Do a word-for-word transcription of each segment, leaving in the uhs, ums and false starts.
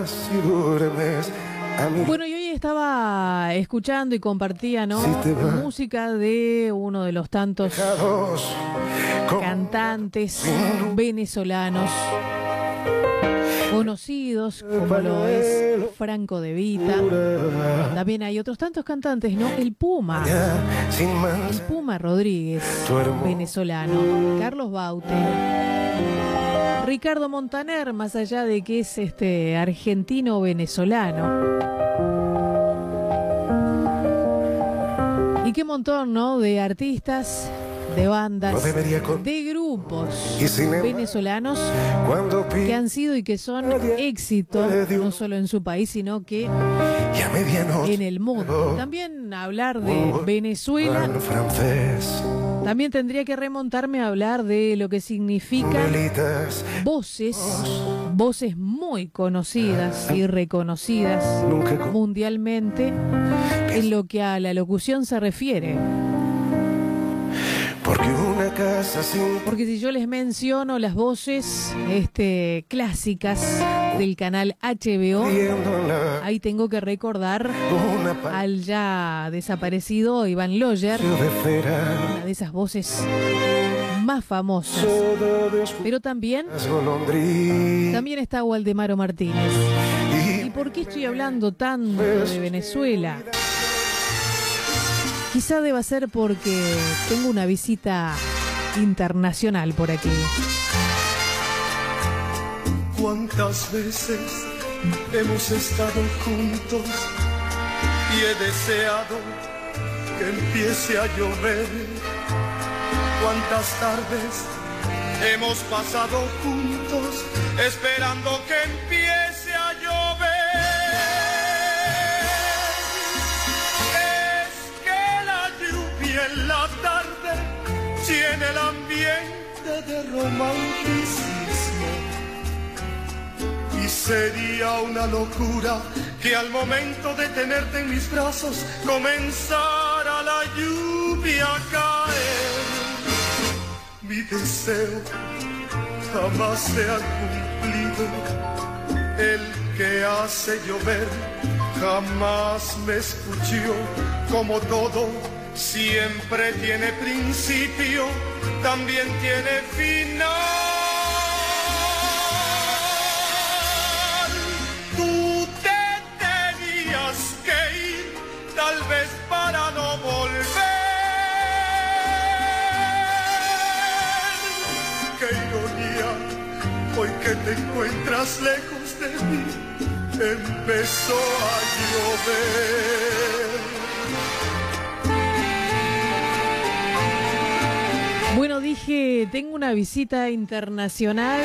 si duermes. Bueno, y hoy estaba escuchando y compartía, ¿no? Si música de uno de los tantos cantantes venezolanos conocidos, como lo es Franco De Vita. También hay otros tantos cantantes, ¿no? El Puma, el Puma Rodríguez, venezolano, Carlos Baute, Ricardo Montaner, más allá de que es este argentino-venezolano. Y qué montón, ¿no? De artistas, de bandas, de grupos venezolanos que han sido y que son éxito, no solo en su país, sino que en el mundo. También hablar de Venezuela, también tendría que remontarme a hablar de lo que significan voces, voces muy conocidas y reconocidas mundialmente en lo que a la locución se refiere. Porque una casa sin... Porque si yo les menciono las voces este, clásicas del canal H B O, ahí tengo que recordar al ya desaparecido Iván Loyer, una de esas voces más famosas. Pero también, también está Waldemaro Martínez. ¿Y por qué estoy hablando tanto de Venezuela? Quizá deba ser porque tengo una visita internacional por aquí. ¿Cuántas veces hemos estado juntos y he deseado que empiece a llover? ¿Cuántas tardes hemos pasado juntos esperando que empiece a llover? En la tarde tiene el ambiente de romanticismo y sería una locura que al momento de tenerte en mis brazos comenzara la lluvia a caer. Mi deseo jamás se ha cumplido, el que hace llover jamás me escuchó. Como todo siempre tiene principio, también tiene final. Tú te tenías que ir, tal vez para no volver. Qué ironía, hoy que te encuentras lejos de mí, empezó a llover. Bueno, dije, tengo una visita internacional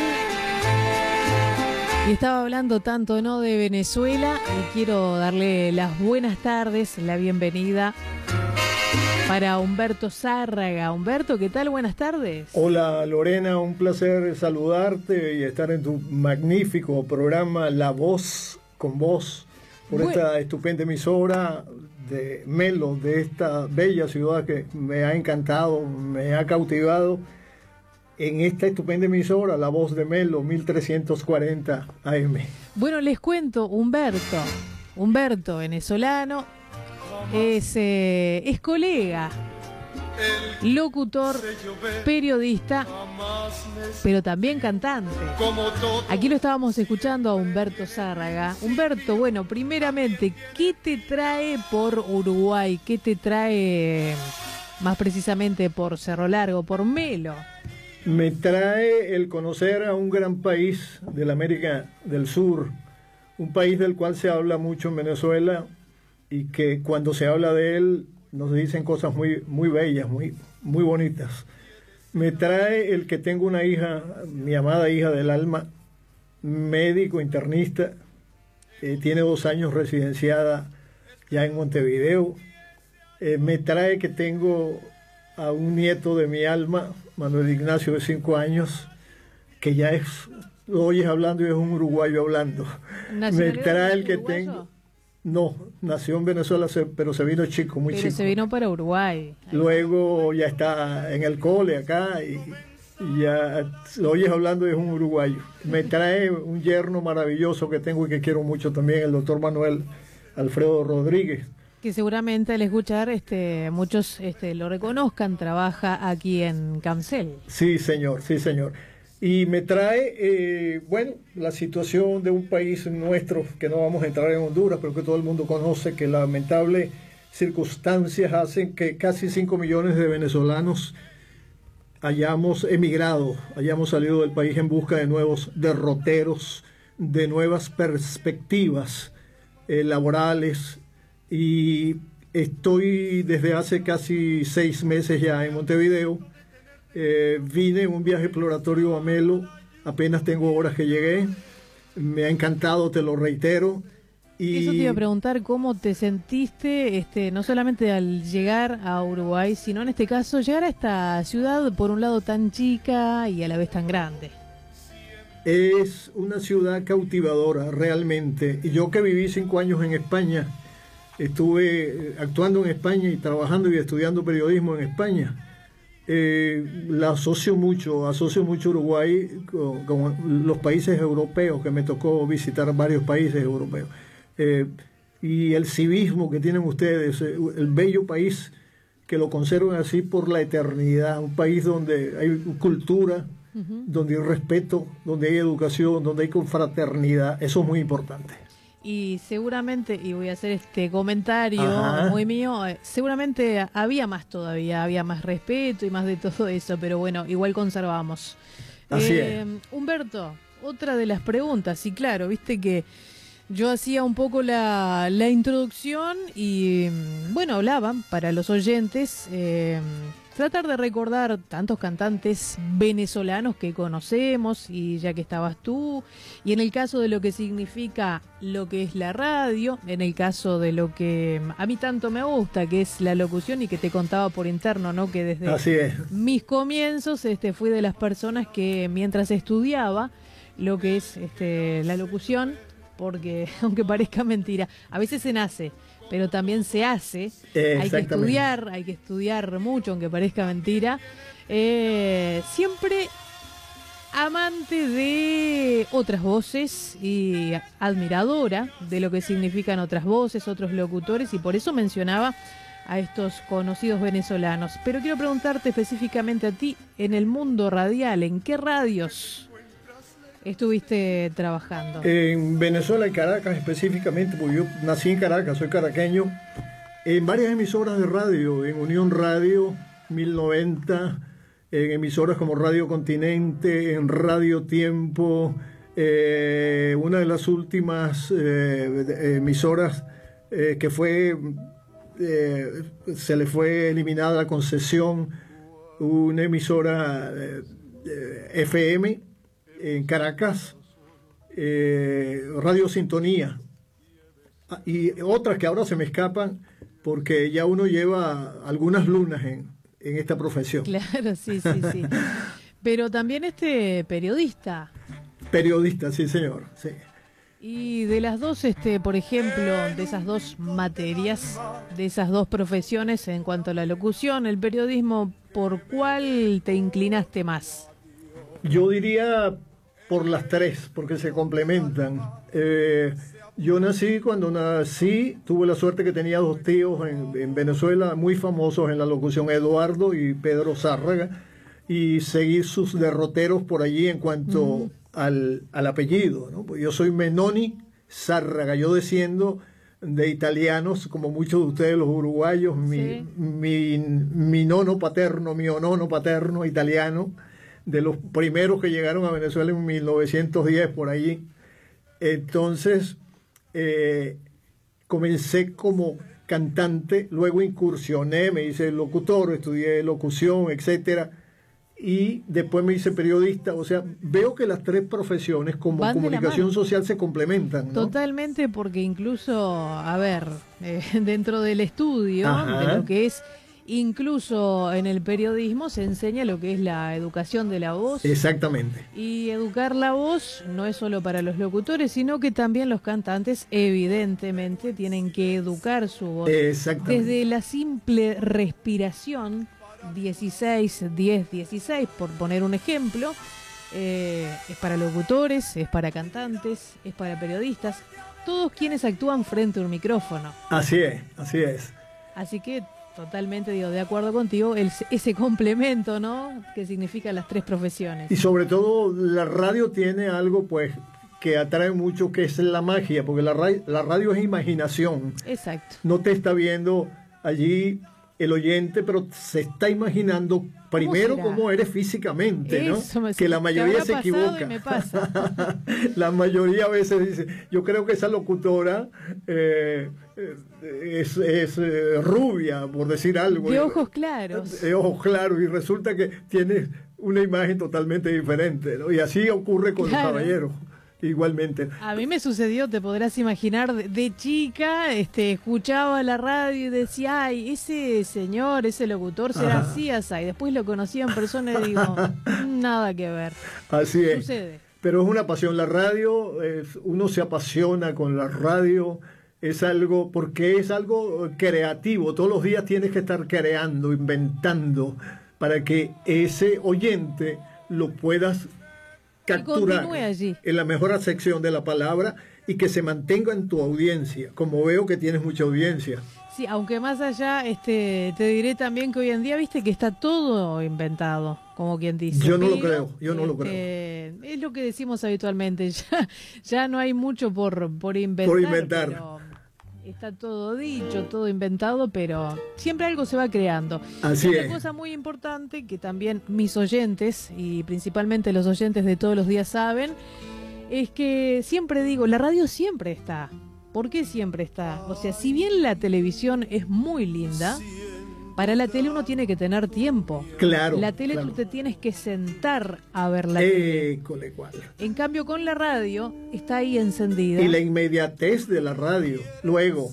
y estaba hablando tanto, ¿no?, de Venezuela, y quiero darle las buenas tardes, la bienvenida para Humberto Zárraga. Humberto, ¿qué tal? Buenas tardes. Hola Lorena, un placer saludarte y estar en tu magnífico programa La Voz con Vos, por bueno. esta estupenda emisora de Melo, de esta bella ciudad que me ha encantado, me ha cautivado en esta estupenda emisora, La Voz de Melo, mil trescientos cuarenta A M. Bueno, les cuento, Humberto, Humberto, venezolano, es, eh, es colega, locutor, periodista, pero también cantante. Aquí lo estábamos escuchando a Humberto Zárraga. Humberto, bueno, primeramente, ¿qué te trae por Uruguay? ¿Qué te trae más precisamente por Cerro Largo, por Melo? Me trae el conocer a un gran país de la América del Sur, un país del cual se habla mucho en Venezuela y que cuando se habla de él nos dicen cosas muy, muy bellas, muy, muy bonitas. Me trae el que tengo una hija, mi amada hija del alma, médico, internista, eh, tiene dos años residenciada ya en Montevideo. Eh, me trae que tengo a un nieto de mi alma, Manuel Ignacio, de cinco años, que ya es, lo oyes hablando y es un uruguayo hablando. Me trae el que uruguayo? tengo... No, nació en Venezuela, pero se vino chico, muy pero chico. se vino para Uruguay. Luego ya está en el cole acá y Ya lo oyes hablando, es un uruguayo. Me trae un yerno maravilloso que tengo y que quiero mucho también, el doctor Manuel Alfredo Rodríguez. Que seguramente al escuchar este, muchos este, lo reconozcan, trabaja aquí en Camcel. Sí, señor, sí, señor. Y me trae, eh, bueno, la situación de un país nuestro, que no vamos a entrar en Honduras, pero que todo el mundo conoce, que lamentables circunstancias hacen que casi cinco millones de venezolanos hayamos emigrado, hayamos salido del país en busca de nuevos derroteros, de nuevas perspectivas eh, laborales. Y estoy desde hace casi seis meses ya en Montevideo. Eh, vine en un viaje exploratorio a Melo, apenas tengo horas que llegué. Me ha encantado, te lo reitero. Y eso te iba a preguntar, ¿cómo te sentiste, este, no solamente al llegar a Uruguay, sino en este caso llegar a esta ciudad, por un lado tan chica y a la vez tan grande? Es una ciudad cautivadora, realmente. Y yo que viví cinco años en España, estuve actuando en España y trabajando y estudiando periodismo en España. Eh, la asocio mucho, asocio mucho Uruguay con, con los países europeos, que me tocó visitar varios países europeos. Eh, y el civismo que tienen ustedes, el bello país que lo conservan así por la eternidad, un país donde hay cultura, uh-huh. donde hay respeto, donde hay educación, donde hay confraternidad, eso es muy importante. Y seguramente, y voy a hacer este comentario Ajá. muy mío, seguramente había más todavía, había más respeto y más de todo eso, pero bueno, igual conservamos. Así eh, es. Humberto, otra de las preguntas, y claro, viste que yo hacía un poco la, la introducción y, bueno, hablaban para los oyentes, eh, tratar de recordar tantos cantantes venezolanos que conocemos, y ya que estabas tú, y en el caso de lo que significa lo que es la radio, en el caso de lo que a mí tanto me gusta, que es la locución, y que te contaba por interno, ¿no? Que desde Así es. mis comienzos este, fui de las personas que mientras estudiaba lo que es este, la locución, porque aunque parezca mentira, a veces se nace, pero también se hace. Hay que estudiar, hay que estudiar mucho, aunque parezca mentira. Eh, siempre amante de otras voces y admiradora de lo que significan otras voces, otros locutores, y por eso mencionaba a estos conocidos venezolanos. Pero quiero preguntarte específicamente a ti, en el mundo radial, ¿en qué radios estuviste trabajando? En Venezuela, en Caracas específicamente, porque yo nací en Caracas, soy caraqueño, en varias emisoras de radio, en Unión Radio mil noventa, en emisoras como Radio Continente, en Radio Tiempo, eh, una de las últimas eh, emisoras eh, que fue, eh, se le fue eliminada la concesión, una emisora eh, eh, F M, en Caracas, eh, Radio Sintonía, y otras que ahora se me escapan porque ya uno lleva algunas lunas en, en esta profesión. Claro, sí, sí, sí. Pero también este periodista. Periodista, sí, señor, sí. Y de las dos, este, por ejemplo, de esas dos materias, de esas dos profesiones, en cuanto a la locución, el periodismo, ¿por cuál te inclinaste más? Yo diría por las tres, porque se complementan. Eh, yo nací, cuando nací, tuve la suerte que tenía dos tíos en, en Venezuela muy famosos en la locución, Eduardo y Pedro Zárraga, y seguí sus derroteros por allí en cuanto uh-huh. al, al apellido, ¿no? Pues yo soy Menoni Zárraga, yo desciendo de italianos, como muchos de ustedes los uruguayos, mi, sí. mi, mi nono paterno, mi onono paterno italiano, de los primeros que llegaron a Venezuela en mil novecientos diez, por allí. Entonces, eh, comencé como cantante, luego incursioné, me hice locutor, estudié locución, etcétera, y después me hice periodista. O sea, veo que las tres profesiones como Van comunicación social se complementan, ¿no? Totalmente, porque incluso, a ver, eh, dentro del estudio, Ajá. de lo que es, incluso en el periodismo se enseña lo que es la educación de la voz. Exactamente. Y educar la voz no es solo para los locutores, sino que también los cantantes evidentemente tienen que educar su voz. Exactamente. Desde la simple respiración dieciséis, diez, dieciséis, por poner un ejemplo. Eh, es para locutores, es para cantantes, es para periodistas, todos quienes actúan frente a un micrófono. Así es, así es. Así que totalmente, digo, de acuerdo contigo, el, ese complemento, ¿no? Que significa las tres profesiones. Y sobre todo la radio tiene algo, pues, que atrae mucho, que es la magia, porque la, ra la radio es imaginación. Exacto. No te está viendo allí el oyente, pero se está imaginando primero ¿Cómo, cómo eres físicamente, ¿no? Me, que la mayoría se equivoca. Me pasa. La mayoría a veces dice, yo creo que esa locutora eh, es, es eh, rubia, por decir algo. De ojos claros. De ojos claros, y resulta que tiene una imagen totalmente diferente, ¿no? Y así ocurre con claro. los caballeros. Igualmente. A mí me sucedió, te podrás imaginar, de, de chica, este, escuchaba la radio y decía, ay, ese señor, ese locutor será Ajá. así, así. Y después lo conocí en persona y digo, nada que ver. Así es. Sucede. Pero es una pasión. La radio, es, uno se apasiona con la radio, es algo, porque es algo creativo. Todos los días tienes que estar creando, inventando, para que ese oyente lo puedas capturar allí en la mejor acepción de la palabra y que se mantenga en tu audiencia, como veo que tienes mucha audiencia. Sí, aunque más allá, este, te diré también que hoy en día, viste que está todo inventado, como quien dice. Yo no Pero, lo creo, yo no este, lo creo. Es lo que decimos habitualmente, ya, ya no hay mucho por, por inventar. Por inventar. Pero está todo dicho, todo inventado, pero siempre algo se va creando. Así Una es. cosa muy importante que también mis oyentes, y principalmente los oyentes de todos los días saben, es que siempre digo, la radio siempre está. ¿Por qué siempre está? O sea, si bien la televisión es muy linda, para la tele uno tiene que tener tiempo. Claro. La tele claro. tú te tienes que sentar a ver la eh, tele. Cual. En cambio, con la radio está ahí encendida. Y la inmediatez de la radio. Luego,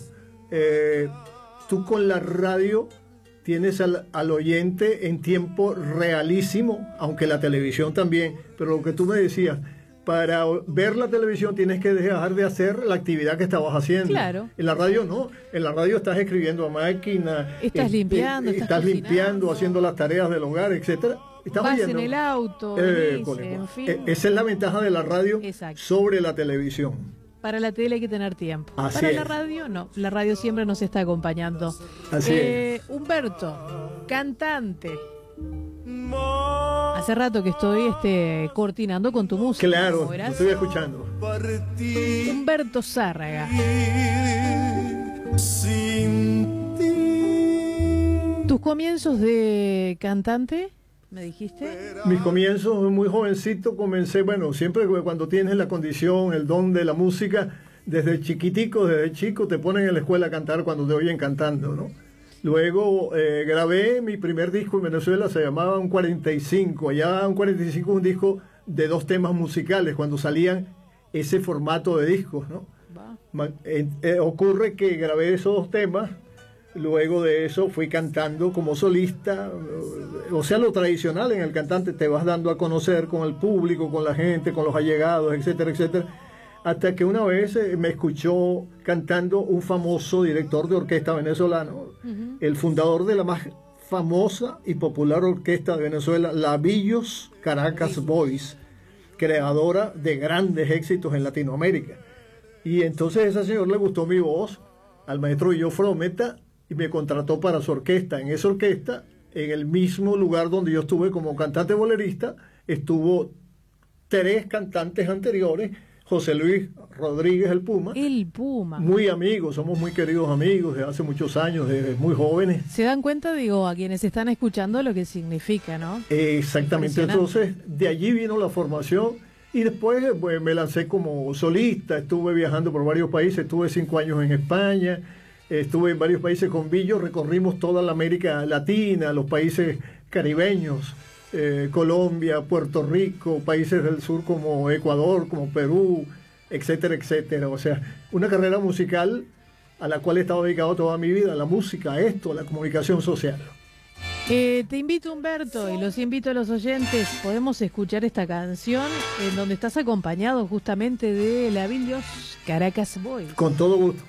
eh, tú con la radio tienes al, al oyente en tiempo realísimo, aunque la televisión también. Pero lo que tú me decías, para ver la televisión tienes que dejar de hacer la actividad que estabas haciendo. Claro. En la radio no. En la radio estás escribiendo a máquina. Estás eh, limpiando. Eh, estás, estás limpiando, haciendo las tareas del hogar, etcétera. Estás Vas oyendo. en el auto. Eh, dice, en fin. eh, esa es la ventaja de la radio Exacto. sobre la televisión. Para la tele hay que tener tiempo. Así Para es. la radio no. La radio siempre nos está acompañando. Así eh, es. Humberto, cantante. Hace rato que estoy este, cortinando con tu música. Claro, te estoy escuchando. Humberto Zárraga. Sin ti. ¿Tus comienzos de cantante, me dijiste? Mis comienzos, muy jovencito, comencé, bueno, siempre cuando tienes la condición, el don de la música, desde chiquitico, desde chico, te ponen en la escuela a cantar cuando te oyen cantando, ¿no? Luego eh, grabé mi primer disco en Venezuela, se llamaba Un cuarenta y cinco. Allá Un cuarenta y cinco, un disco de dos temas musicales, cuando salían ese formato de discos, ¿no? Eh, eh, ocurre que grabé esos dos temas, luego de eso fui cantando como solista, o sea, lo tradicional en el cantante, te vas dando a conocer con el público, con la gente, con los allegados, etcétera, etcétera. Hasta que una vez eh, me escuchó cantando un famoso director de orquesta venezolano, uh-huh. el fundador de la más famosa y popular orquesta de Venezuela, Lavillos Caracas Boys, creadora de grandes éxitos en Latinoamérica. Y entonces a ese señor le gustó mi voz, al maestro Guillo Frometa, y me contrató para su orquesta. En esa orquesta, en el mismo lugar donde yo estuve como cantante bolerista, estuvo tres cantantes anteriores, José Luis Rodríguez, el Puma. El Puma. Muy amigos, somos muy queridos amigos de hace muchos años, desde muy jóvenes. Se dan cuenta, digo, a quienes están escuchando lo que significa, ¿no? Eh, exactamente, entonces de allí vino la formación y después pues, me lancé como solista, estuve viajando por varios países, estuve cinco años en España, estuve en varios países con Billo, recorrimos toda la América Latina, los países caribeños. Eh, Colombia, Puerto Rico, países del sur como Ecuador, como Perú, etcétera, etcétera. O sea, una carrera musical a la cual he estado dedicado toda mi vida, a la música, a esto, a la comunicación social. Eh, te invito, Humberto, y los invito a los oyentes, podemos escuchar esta canción en donde estás acompañado justamente de Lavillos Caracas Boys. Con todo gusto.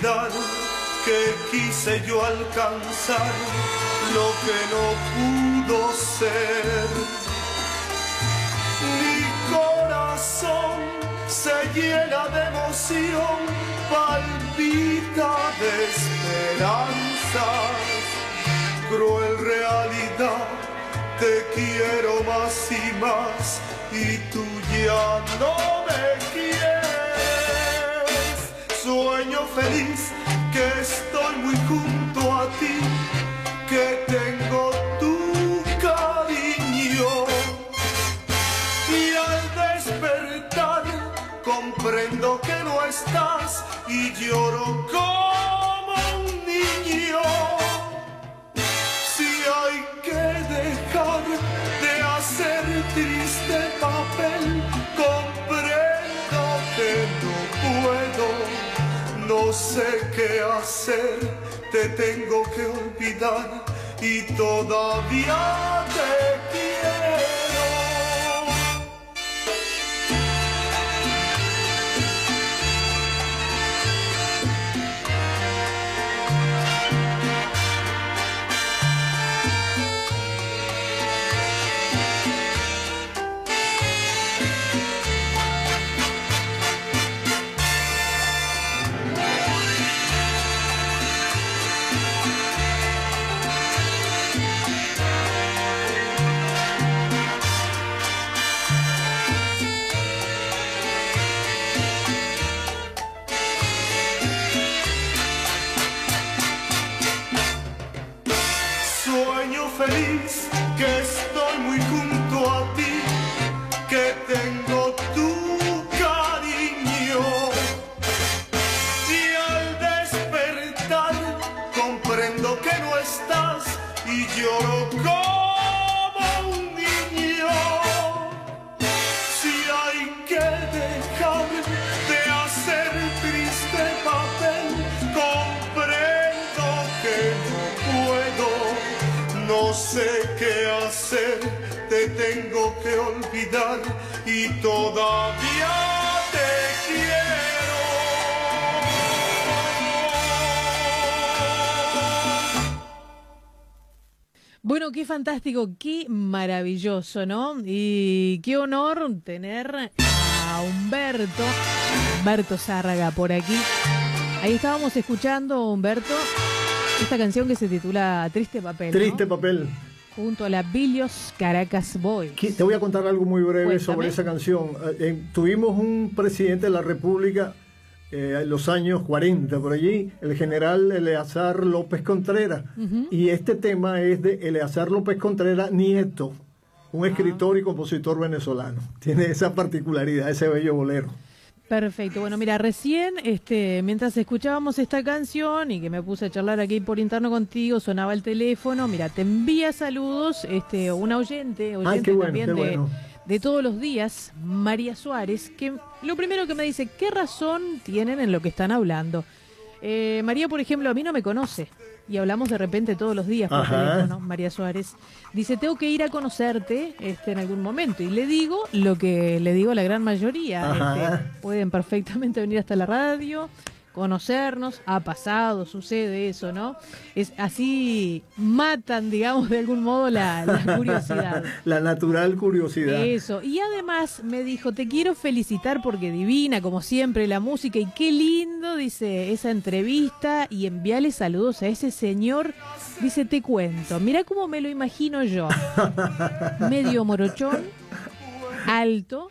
olvidar que quise yo alcanzar lo que no pudo ser. Mi corazón se llena de emoción, palpita de esperanzas. Cruel realidad, te quiero más y más, y tú ya no me quieres. Sueño feliz que estoy muy junto a ti, que tengo tu cariño, y al despertar comprendo que no estás y lloro como un niño. Si hay que dejar de hacer triste papel, comprendo que no puedo. No sé qué hacer, te tengo que olvidar y todavía te quiero. Feliz que estoy muy junto a ti, que tengo tu cariño, y al despertar comprendo que no estás y lloro como un niño. Si hay que dejar de hacer triste papel, comprendo que no puedo. No sé qué hacer, te tengo que olvidar y todavía te quiero. Bueno, qué fantástico, qué maravilloso, ¿no? Y qué honor tener a Humberto, Humberto Zárraga por aquí. Ahí estábamos escuchando, Humberto, esta canción que se titula Triste Papel, Triste ¿no? Papel. Junto a la Billios Caracas Boys. Te voy a contar algo muy breve Cuéntame. sobre esa canción. Eh, tuvimos un presidente de la República eh, en los años cuarenta, por allí, el general Eleazar López Contreras. Uh-huh. Y este tema es de Eleazar López Contreras Nieto, un escritor uh-huh. y compositor venezolano. Tiene esa particularidad, ese bello bolero. Perfecto. Bueno, mira, recién, este, mientras escuchábamos esta canción y que me puse a charlar aquí por interno contigo, sonaba el teléfono. Mira, te envía saludos, este, una oyente, oyente Ay, qué bueno, también qué de, bueno. de todos los días, María Suárez, que lo primero que me dice, ¿qué razón tienen en lo que están hablando? Eh, María, por ejemplo, a mí no me conoce y hablamos de repente todos los días por Ajá. teléfono. María Suárez dice, tengo que ir a conocerte este, en algún momento, y le digo lo que le digo a la gran mayoría. Este, pueden perfectamente venir hasta la radio, conocernos, ha pasado, sucede eso, ¿no? Es así, matan, digamos, de algún modo la, la curiosidad. La natural curiosidad. Eso, y además me dijo, te quiero felicitar porque divina, como siempre, la música, y qué lindo, dice, esa entrevista, y envíale saludos a ese señor. Dice, te cuento, mirá cómo me lo imagino yo, medio morochón, alto,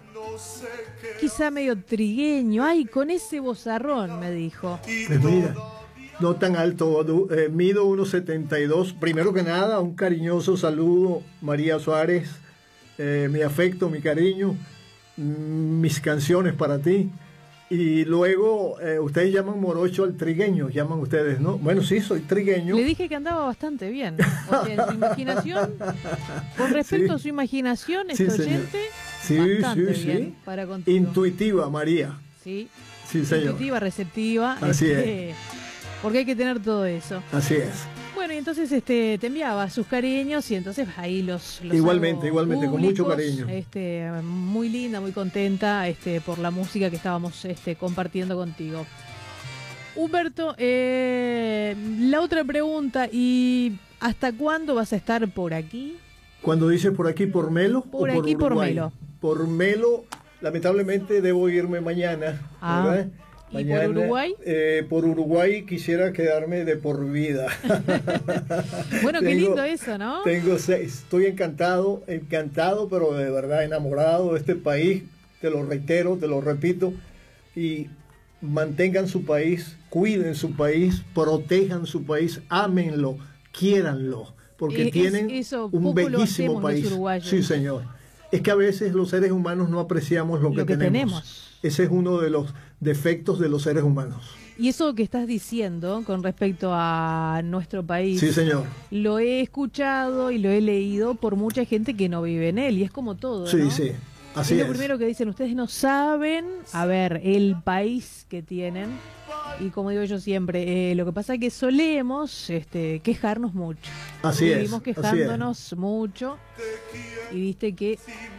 quizá medio trigueño, ay, con ese vozarrón, me dijo. Pues mira, no tan alto, eh, mido uno setenta y dos. Primero que nada, un cariñoso saludo, María Suárez, eh, mi afecto, mi cariño, mis canciones para ti. Y luego, eh, ustedes llaman morocho al trigueño, llaman ustedes, ¿no? Bueno, sí, soy trigueño. Le dije que andaba bastante bien. O sea, en su imaginación, con respecto sí. a su imaginación, este sí, oyente, sí, bastante sí, bien sí. para contigo. Intuitiva, María. Sí, sí señor. Intuitiva, receptiva. Así este, es. Porque hay que tener todo eso. Así es. Bueno, y entonces este, te enviaba sus cariños y entonces ahí los, los igualmente, igualmente, públicos, con mucho cariño. Este, muy linda, muy contenta este, por la música que estábamos este, compartiendo contigo. Humberto, eh, la otra pregunta, ¿y hasta cuándo vas a estar por aquí? Cuando dices por aquí, ¿por Melo? Por o aquí, por, por Melo. Por Melo, lamentablemente debo irme mañana, ah. ¿verdad? ¿Y mañana, por Uruguay? Eh, por Uruguay quisiera quedarme de por vida. Bueno, qué tengo, lindo eso, ¿no? Tengo seis, estoy encantado, encantado, pero de verdad enamorado de este país, te lo reitero, te lo repito, y mantengan su país, cuiden su país, protejan su país, ámenlo, quiéranlo, porque es, tienen eso, un bellísimo país. Sí, señor. Es que a veces los seres humanos no apreciamos lo, lo que, que tenemos. tenemos. Ese es uno de los defectos de los seres humanos. Y eso que estás diciendo con respecto a nuestro país, sí, señor, lo he escuchado y lo he leído por mucha gente que no vive en él, y es como todo, sí, ¿no? Sí, así es. es. Lo primero que dicen, ustedes no saben, a ver, el país que tienen, y como digo yo siempre, eh, lo que pasa es que solemos este, quejarnos mucho. Así y es. Vivimos quejándonos mucho, y viste que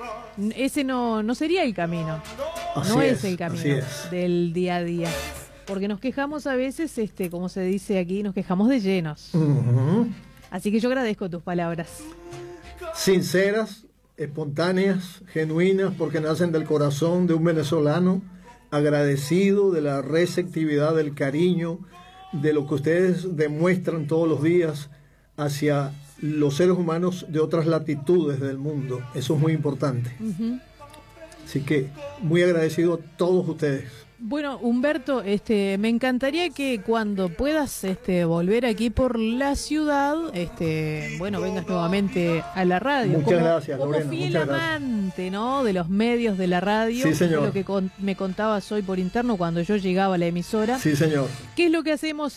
ese no, no sería el camino. Así no es, es el camino es. del día a día. Porque nos quejamos a veces, este, como se dice aquí, nos quejamos de llenos. Uh-huh. Así que yo agradezco tus palabras. Sinceras, espontáneas, genuinas, porque nacen del corazón de un venezolano, agradecido de la receptividad, del cariño, de lo que ustedes demuestran todos los días hacia los seres humanos de otras latitudes del mundo. Eso es muy importante. Uh-huh. Así que muy agradecido a todos ustedes. Bueno, Humberto, este, me encantaría que cuando puedas este, volver aquí por la ciudad, este, bueno, vengas nuevamente a la radio. Muchas como, gracias, como Lorena. fiel Muchas amante, gracias. ¿no? De los medios de la radio. Sí, señor. Lo que con, me contabas hoy por interno cuando yo llegaba a la emisora. Sí, señor. ¿Qué es lo que hacemos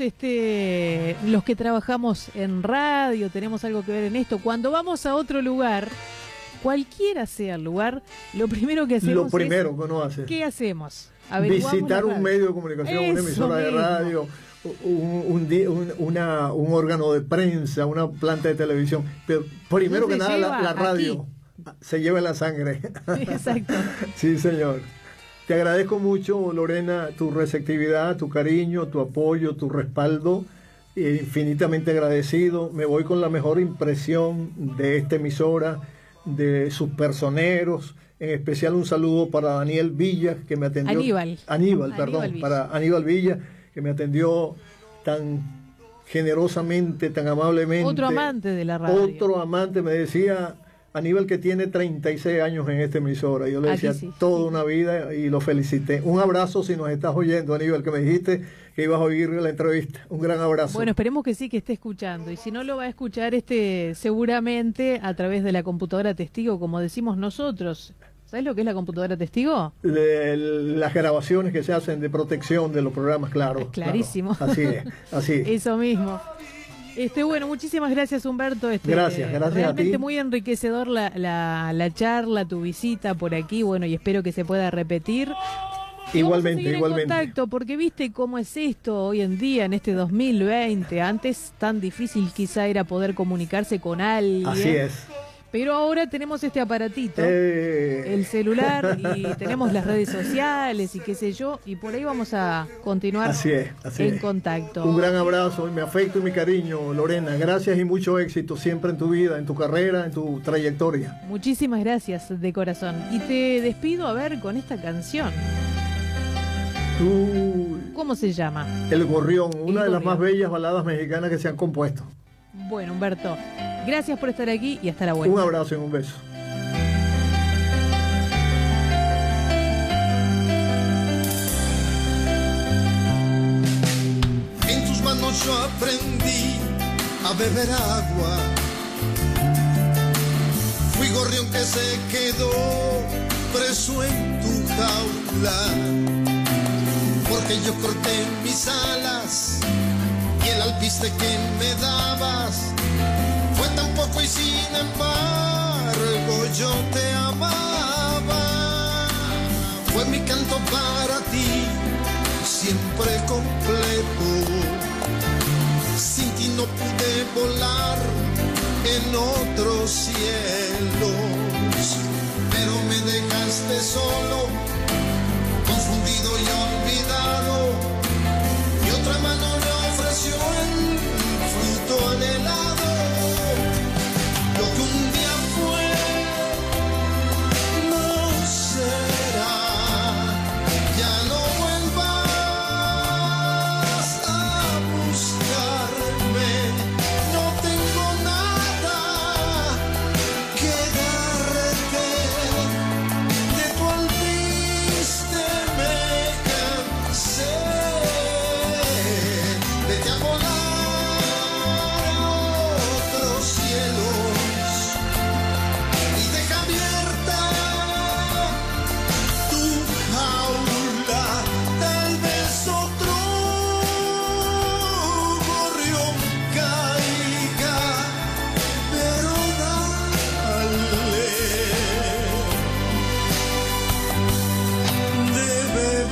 este, los que trabajamos en radio? Tenemos algo que ver en esto. Cuando vamos a otro lugar, cualquiera sea el lugar, lo primero que hacemos Lo primero es, que uno hace. ¿qué hacemos? Visitar un medio de comunicación, Eso una emisora mismo. de radio, un, un, un, una, un órgano de prensa, una planta de televisión. Pero primero que nada, la, la radio aquí se lleva en la sangre. Exacto. Sí, señor. Te agradezco mucho, Lorena, tu receptividad, tu cariño, tu apoyo, tu respaldo. Eh, infinitamente agradecido. Me voy con la mejor impresión de esta emisora, de sus personeros. En especial un saludo para Daniel Villa, que me atendió. Aníbal. Aníbal, perdón. Aníbal para Aníbal Villa, que me atendió tan generosamente, tan amablemente. Otro amante de la radio. Otro amante, me decía Aníbal, que tiene treinta y seis años en esta emisora. Yo le Aquí decía sí, toda sí. una vida y lo felicité. Un abrazo si nos estás oyendo, Aníbal, que me dijiste que ibas a oír la entrevista. Un gran abrazo. Bueno, esperemos que sí, que esté escuchando. Y si no, lo va a escuchar este seguramente a través de la computadora testigo, como decimos nosotros. ¿Sabes lo que es la computadora testigo? De las grabaciones que se hacen de protección de los programas, claro. Es clarísimo. Claro. Así es, así es. Eso mismo. Este, bueno, muchísimas gracias, Humberto. Este, gracias, gracias realmente a ti. muy enriquecedor la, la, la charla, tu visita por aquí. Bueno, y espero que se pueda repetir. Y igualmente, vamos a seguir igualmente. En contacto, porque viste cómo es esto hoy en día, en este dos mil veinte. Antes tan difícil quizá era poder comunicarse con alguien. Así es. Pero ahora tenemos este aparatito, eh... el celular, y tenemos las redes sociales y qué sé yo, y por ahí vamos a continuar así es, así en es. contacto. Un gran abrazo, y mi afecto y mi cariño, Lorena. Gracias y mucho éxito siempre en tu vida, en tu carrera, en tu trayectoria. Muchísimas gracias de corazón. Y te despido, a ver, con esta canción. Uy. ¿Cómo se llama? El Gorrión, una El de Gorrión. las más bellas baladas mexicanas que se han compuesto. Bueno, Humberto, gracias por estar aquí y hasta la vuelta. Un abrazo y un beso. En tus manos yo aprendí a beber agua. Fui gorrión que se quedó preso en tu jaula. Porque yo corté mis alas y el alpiste que me dabas fue tan poco y sin embargo yo te amaba. Fue mi canto para ti, siempre completo. Sin ti no pude volar en otros cielos, pero me dejaste solo, confundido y olvidado. Y otra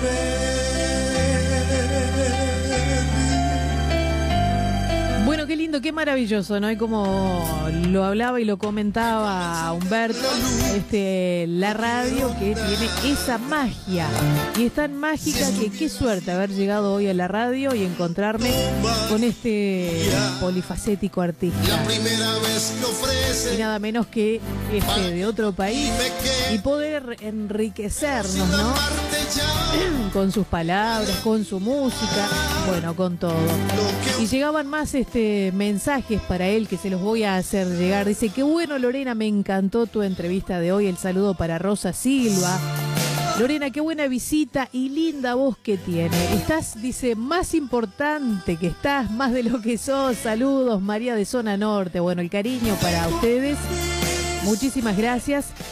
Bueno, qué lindo, qué maravilloso, ¿no? Y como lo hablaba y lo comentaba Humberto, este, la radio que tiene esa magia. Y es tan mágica que qué suerte haber llegado hoy a la radio y encontrarme con este polifacético artista. Y nada menos que este de otro país. Y poder enriquecernos, ¿no? Con sus palabras, con su música, bueno, con todo. Y llegaban más este mensajes para él que se los voy a hacer llegar. Dice, qué bueno, Lorena, me encantó tu entrevista de hoy. El saludo para Rosa Silva. Lorena, qué buena visita y linda voz que tiene. Estás, dice, más importante que estás, más de lo que sos. Saludos, María de Zona Norte. Bueno, el cariño para ustedes. Muchísimas gracias.